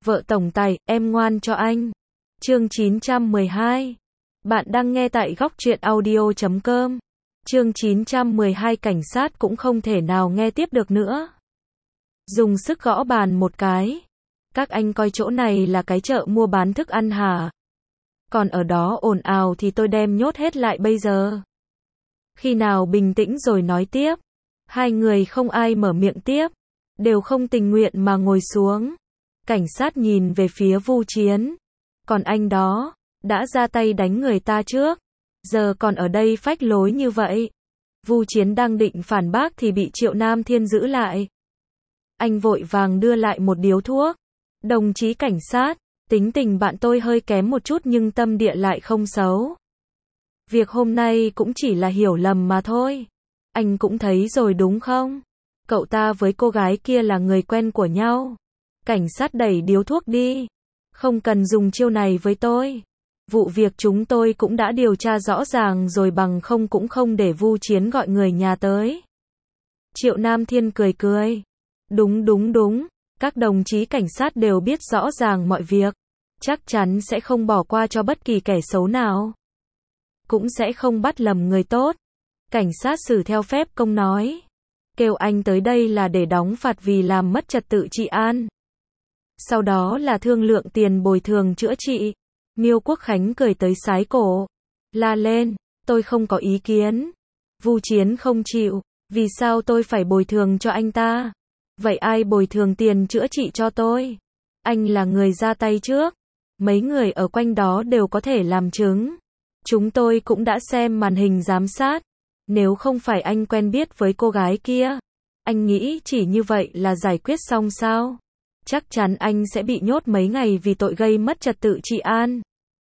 Vợ tổng tài, em ngoan cho anh. Chương 912. Bạn đang nghe tại góc truyện audio.com. Chương 912 cảnh sát cũng không thể nào nghe tiếp được nữa. Dùng sức gõ bàn một cái. Các anh coi chỗ này là cái chợ mua bán thức ăn hả? Còn ở đó ồn ào thì tôi đem nhốt hết lại bây giờ. Khi nào bình tĩnh rồi nói tiếp. Hai người không ai mở miệng tiếp. Đều không tình nguyện mà ngồi xuống. Cảnh sát nhìn về phía Vu Chiến. Còn anh đó, đã ra tay đánh người ta trước. Giờ còn ở đây phách lối như vậy. Vu Chiến đang định phản bác thì bị Triệu Nam Thiên giữ lại. Anh vội vàng đưa lại một điếu thuốc. Đồng chí cảnh sát, tính tình bạn tôi hơi kém một chút nhưng tâm địa lại không xấu. Việc hôm nay cũng chỉ là hiểu lầm mà thôi. Anh cũng thấy rồi đúng không? Cậu ta với cô gái kia là người quen của nhau. Cảnh sát đẩy điếu thuốc đi. Không cần dùng chiêu này với tôi. Vụ việc chúng tôi cũng đã điều tra rõ ràng rồi, bằng không cũng không để Vu Chiến gọi người nhà tới. Triệu Nam Thiên cười cười. Đúng. Các đồng chí cảnh sát đều biết rõ ràng mọi việc. Chắc chắn sẽ không bỏ qua cho bất kỳ kẻ xấu nào. Cũng sẽ không bắt lầm người tốt. Cảnh sát xử theo phép công nói. Kêu anh tới đây là để đóng phạt vì làm mất trật tự trị an. Sau đó là thương lượng tiền bồi thường chữa trị. Miêu Quốc Khánh cười tới sái cổ. La lên, tôi không có ý kiến. Vu Chiến không chịu. Vì sao tôi phải bồi thường cho anh ta? Vậy ai bồi thường tiền chữa trị cho tôi? Anh là người ra tay trước. Mấy người ở quanh đó đều có thể làm chứng. Chúng tôi cũng đã xem màn hình giám sát. Nếu không phải anh quen biết với cô gái kia, anh nghĩ chỉ như vậy là giải quyết xong sao? Chắc chắn anh sẽ bị nhốt mấy ngày vì tội gây mất trật tự trị an.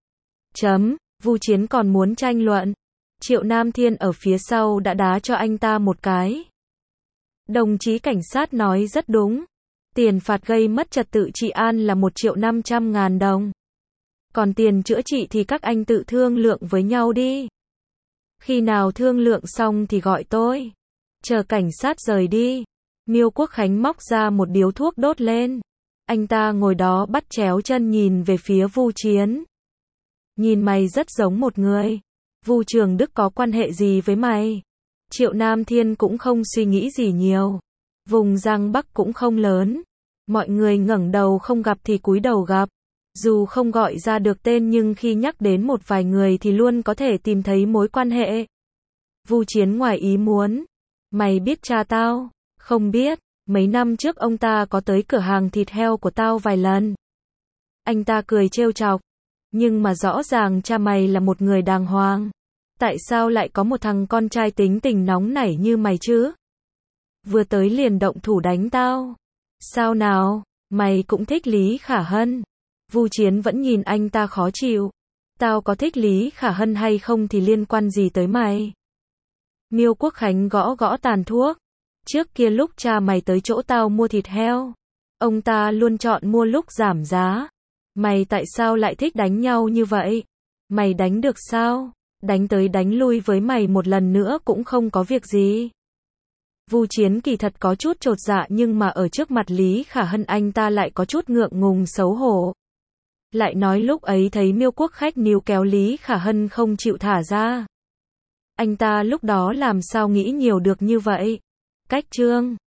Vu Chiến còn muốn tranh luận. Triệu Nam Thiên ở phía sau đã đá cho anh ta một cái. Đồng chí cảnh sát nói rất đúng. Tiền phạt gây mất trật tự trị an là 1.500.000 đồng. Còn tiền chữa trị thì các anh tự thương lượng với nhau đi. Khi nào thương lượng xong thì gọi tôi. Chờ cảnh sát rời đi. Miêu Quốc Khánh móc ra một điếu thuốc đốt lên. Anh ta ngồi đó bắt chéo chân nhìn về phía Vu Chiến. Nhìn mày rất giống một người. Vu Trường Đức có quan hệ gì với mày? Triệu Nam Thiên cũng không suy nghĩ gì nhiều. Vùng Giang Bắc cũng không lớn. Mọi người ngẩng đầu không gặp thì cúi đầu gặp. Dù không gọi ra được tên nhưng khi nhắc đến một vài người thì luôn có thể tìm thấy mối quan hệ. Vu Chiến ngoài ý muốn. Mày biết cha tao? Không biết. Mấy năm trước ông ta có tới cửa hàng thịt heo của tao vài lần. Anh ta cười trêu chọc. Nhưng mà rõ ràng cha mày là một người đàng hoàng. Tại sao lại có một thằng con trai tính tình nóng nảy như mày chứ? Vừa tới liền động thủ đánh tao. Sao nào? Mày cũng thích Lý Khả Hân? Vu Chiến vẫn nhìn anh ta khó chịu. Tao có thích Lý Khả Hân hay không thì liên quan gì tới mày? Miêu Quốc Khánh gõ tàn thuốc. Trước kia lúc cha mày tới chỗ tao mua thịt heo, ông ta luôn chọn mua lúc giảm giá. Mày tại sao lại thích đánh nhau như vậy? Mày đánh được sao? Đánh tới đánh lui với mày một lần nữa cũng không có việc gì. Vu Chiến kỳ thật có chút chột dạ nhưng mà ở trước mặt Lý Khả Hân anh ta lại có chút ngượng ngùng xấu hổ. Lại nói lúc ấy thấy Miêu Quốc Khách níu kéo Lý Khả Hân không chịu thả ra. Anh ta lúc đó làm sao nghĩ nhiều được như vậy? Cách Trương